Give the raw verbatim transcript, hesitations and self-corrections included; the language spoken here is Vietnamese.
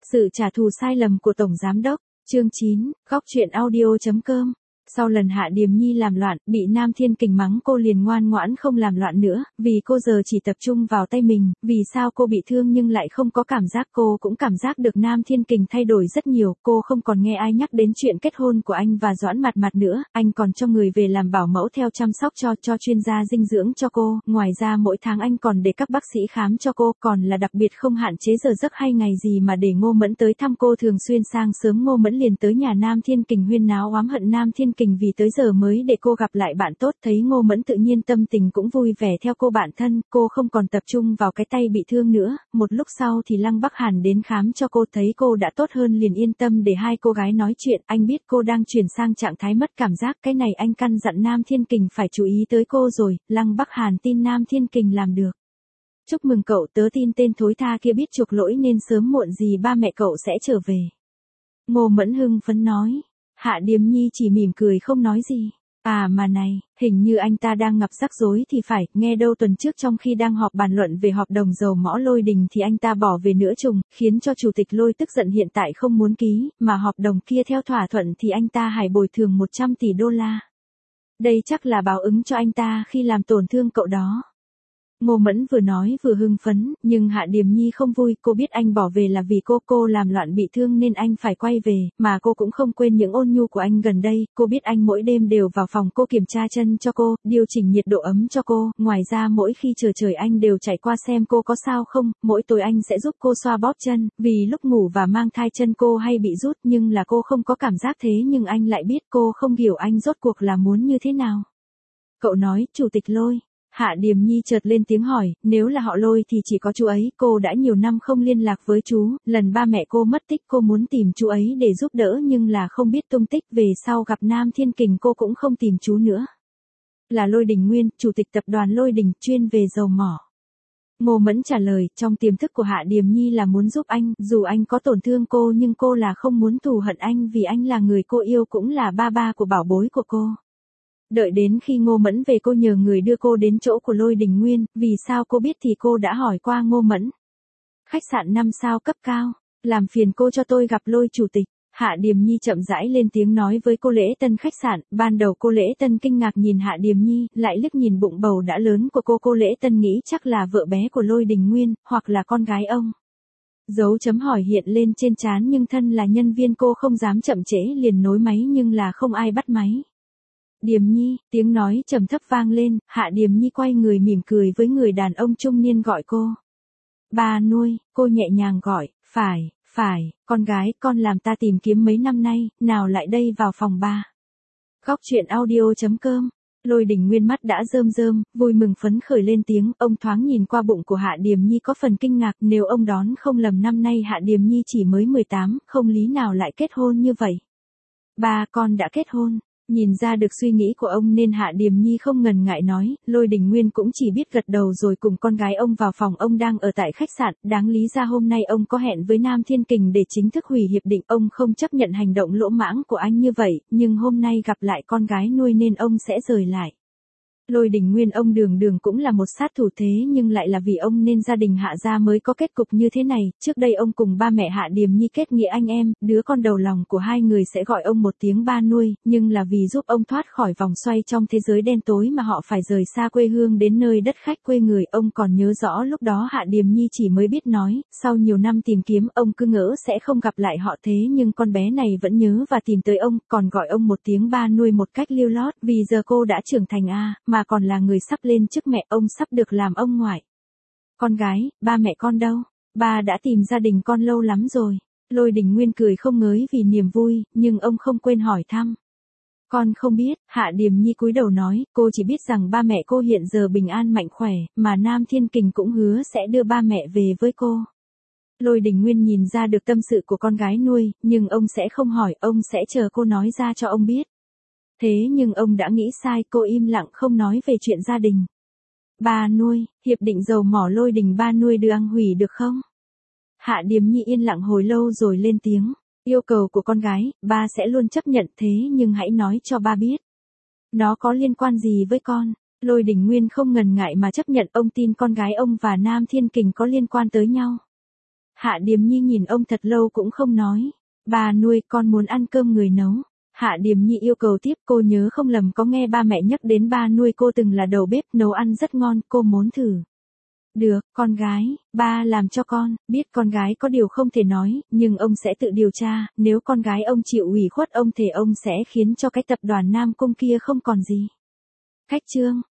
Sự trả thù sai lầm của Tổng Giám Đốc, chương chín, góc truyện audio.com. Sau lần Hạ Điềm Nhi làm loạn, bị Nam Thiên Kình mắng cô liền ngoan ngoãn không làm loạn nữa, vì cô giờ chỉ tập trung vào tay mình, vì sao cô bị thương nhưng lại không có cảm giác, cô cũng cảm giác được Nam Thiên Kình thay đổi rất nhiều, cô không còn nghe ai nhắc đến chuyện kết hôn của anh và Doãn Mặt Mặt nữa, anh còn cho người về làm bảo mẫu theo chăm sóc cho, cho chuyên gia dinh dưỡng cho cô, ngoài ra mỗi tháng anh còn để các bác sĩ khám cho cô, còn là đặc biệt không hạn chế giờ giấc hay ngày gì mà để Ngô Mẫn tới thăm cô thường xuyên sang sớm Ngô Mẫn liền tới nhà Nam Thiên Kình huyên náo oám hận Nam Thiên Kình vì tới giờ mới để cô gặp lại bạn tốt, thấy Ngô Mẫn tự nhiên tâm tình cũng vui vẻ theo cô bạn thân, cô không còn tập trung vào cái tay bị thương nữa, một lúc sau thì Lăng Bắc Hàn đến khám cho cô, thấy cô đã tốt hơn liền yên tâm để hai cô gái nói chuyện, anh biết cô đang chuyển sang trạng thái mất cảm giác, cái này anh căn dặn Nam Thiên Kình phải chú ý tới cô rồi, Lăng Bắc Hàn tin Nam Thiên Kình làm được. Chúc mừng cậu, tớ tin tên thối tha kia biết chuộc lỗi nên sớm muộn gì ba mẹ cậu sẽ trở về. Ngô Mẫn hưng phấn nói. Hạ Điềm Nhi chỉ mỉm cười không nói gì. À mà này, hình như anh ta đang gặp rắc rối thì phải, nghe đâu tuần trước trong khi đang họp bàn luận về hợp đồng dầu mỏ Lôi Đình thì anh ta bỏ về nửa chừng, khiến cho chủ tịch Lôi tức giận hiện tại không muốn ký, mà hợp đồng kia theo thỏa thuận thì anh ta hãy bồi thường một trăm tỷ đô la. Đây chắc là báo ứng cho anh ta khi làm tổn thương cậu đó. Ngô Mẫn vừa nói vừa hưng phấn, nhưng Hạ Điềm Nhi không vui, cô biết anh bỏ về là vì cô, cô làm loạn bị thương nên anh phải quay về, mà cô cũng không quên những ôn nhu của anh gần đây, cô biết anh mỗi đêm đều vào phòng cô kiểm tra chân cho cô, điều chỉnh nhiệt độ ấm cho cô, ngoài ra mỗi khi trời trời anh đều chạy qua xem cô có sao không, mỗi tối anh sẽ giúp cô xoa bóp chân, vì lúc ngủ và mang thai chân cô hay bị rút nhưng là cô không có cảm giác thế nhưng anh lại biết, cô không hiểu anh rốt cuộc là muốn như thế nào. Cậu nói, Chủ tịch Lôi. Hạ Điềm Nhi chợt lên tiếng hỏi, nếu là họ Lôi thì chỉ có chú ấy, cô đã nhiều năm không liên lạc với chú, lần ba mẹ cô mất tích cô muốn tìm chú ấy để giúp đỡ nhưng là không biết tung tích, về sau gặp Nam Thiên Kình cô cũng không tìm chú nữa. Là Lôi Đình Nguyên, chủ tịch tập đoàn Lôi Đình, chuyên về dầu mỏ. Ngô Mẫn trả lời, trong tiềm thức của Hạ Điềm Nhi là muốn giúp anh, dù anh có tổn thương cô nhưng cô là không muốn thù hận anh vì anh là người cô yêu cũng là ba ba của bảo bối của cô. Đợi đến khi Ngô Mẫn về cô nhờ người đưa cô đến chỗ của Lôi Đình Nguyên, vì sao cô biết thì cô đã hỏi qua Ngô Mẫn. Khách sạn năm sao cấp cao, làm phiền cô cho tôi gặp Lôi chủ tịch. Hạ Điềm Nhi chậm rãi lên tiếng nói với cô lễ tân khách sạn, ban đầu cô lễ tân kinh ngạc nhìn Hạ Điềm Nhi, lại liếc nhìn bụng bầu đã lớn của cô, cô lễ tân nghĩ chắc là vợ bé của Lôi Đình Nguyên, hoặc là con gái ông. Dấu chấm hỏi hiện lên trên trán nhưng thân là nhân viên cô không dám chậm trễ liền nối máy nhưng là không ai bắt máy. Điềm Nhi, tiếng nói trầm thấp vang lên, Hạ Điềm Nhi quay người mỉm cười với người đàn ông trung niên gọi cô. Ba nuôi, cô nhẹ nhàng gọi, phải, phải, con gái, con làm ta tìm kiếm mấy năm nay, nào lại đây vào phòng ba. Góc truyện audio.com. Lôi Đình Nguyên mắt đã rơm rơm, vui mừng phấn khởi lên tiếng, ông thoáng nhìn qua bụng của Hạ Điềm Nhi có phần kinh ngạc, nếu ông đón không lầm năm nay Hạ Điềm Nhi chỉ mới mười tám, không lý nào lại kết hôn như vậy. Ba, con đã kết hôn. Nhìn ra được suy nghĩ của ông nên Hạ Điềm Nhi không ngần ngại nói, Lôi Đình Nguyên cũng chỉ biết gật đầu rồi cùng con gái ông vào phòng, ông đang ở tại khách sạn, đáng lý ra hôm nay ông có hẹn với Nam Thiên Kình để chính thức hủy hiệp định, ông không chấp nhận hành động lỗ mãng của anh như vậy, nhưng hôm nay gặp lại con gái nuôi nên ông sẽ rời lại. Lôi Đình Nguyên ông đường đường cũng là một sát thủ thế nhưng lại là vì ông nên gia đình Hạ gia mới có kết cục như thế này, trước đây ông cùng ba mẹ Hạ Điềm Nhi kết nghĩa anh em, đứa con đầu lòng của hai người sẽ gọi ông một tiếng ba nuôi, nhưng là vì giúp ông thoát khỏi vòng xoay trong thế giới đen tối mà họ phải rời xa quê hương đến nơi đất khách quê người, ông còn nhớ rõ lúc đó Hạ Điềm Nhi chỉ mới biết nói, sau nhiều năm tìm kiếm ông cứ ngỡ sẽ không gặp lại họ thế nhưng con bé này vẫn nhớ và tìm tới ông, còn gọi ông một tiếng ba nuôi một cách lưu lót, vì giờ cô đã trưởng thành a, à, mà còn là người sắp lên chức mẹ, ông sắp được làm ông ngoại. Con gái, ba mẹ con đâu? Ba đã tìm gia đình con lâu lắm rồi. Lôi Đình Nguyên cười không ngớt vì niềm vui, nhưng ông không quên hỏi thăm. Con không biết, Hạ Điềm Nhi cúi đầu nói, cô chỉ biết rằng ba mẹ cô hiện giờ bình an mạnh khỏe, mà Nam Thiên Kình cũng hứa sẽ đưa ba mẹ về với cô. Lôi Đình Nguyên nhìn ra được tâm sự của con gái nuôi, nhưng ông sẽ không hỏi, ông sẽ chờ cô nói ra cho ông biết. Thế nhưng ông đã nghĩ sai, cô im lặng không nói về chuyện gia đình. Ba nuôi, hiệp định dầu mỏ Lôi Đình ba nuôi đưa ăn hủy được không? Hạ Điềm Nhi yên lặng hồi lâu rồi lên tiếng. Yêu cầu của con gái, ba sẽ luôn chấp nhận thế nhưng hãy nói cho ba biết. Nó có liên quan gì với con? Lôi Đình Nguyên không ngần ngại mà chấp nhận, ông tin con gái ông và Nam Thiên Kình có liên quan tới nhau. Hạ Điềm Nhi nhìn ông thật lâu cũng không nói. Bà nuôi, con muốn ăn cơm người nấu. Hạ Điềm Nhi yêu cầu tiếp, cô nhớ không lầm có nghe ba mẹ nhắc đến ba nuôi cô từng là đầu bếp, nấu ăn rất ngon, cô muốn thử. Được, con gái, ba làm cho con, biết con gái có điều không thể nói, nhưng ông sẽ tự điều tra, nếu con gái ông chịu ủy khuất ông thề ông sẽ khiến cho cái tập đoàn Nam Cung kia không còn gì. Khách trương.